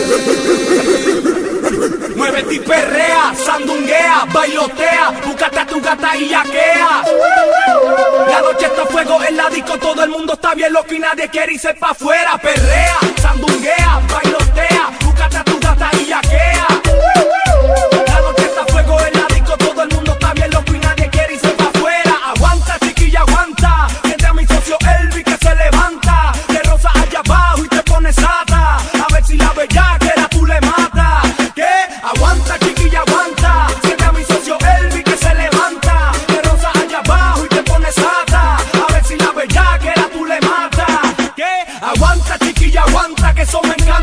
Muévete y perrea, sandunguea, bailotea, búscate a tu gata y yaquea. La noche está a fuego en la disco, todo el mundo está bien loco y nadie quiere irse pa' afuera. Perrea, sandunguea, bailotea, búscate a tu gata y yaquea. La noche está a fuego en la disco, todo el mundo está bien loco y nadie quiere irse pa' afuera. Aguanta, chiquilla, aguanta, siente a mi socio Elvi que se levanta. De rosa allá abajo y te pone sata, a ver si la bellaquera tú le matas. ¿Qué? Aguanta, chiquilla, aguanta, siente a mi socio Elvi que se levanta. De rosa allá abajo y te pone sata, a ver si la bellaquera tú le matas. ¿Qué? Aguanta, chiquilla, aguanta, que eso me encanta.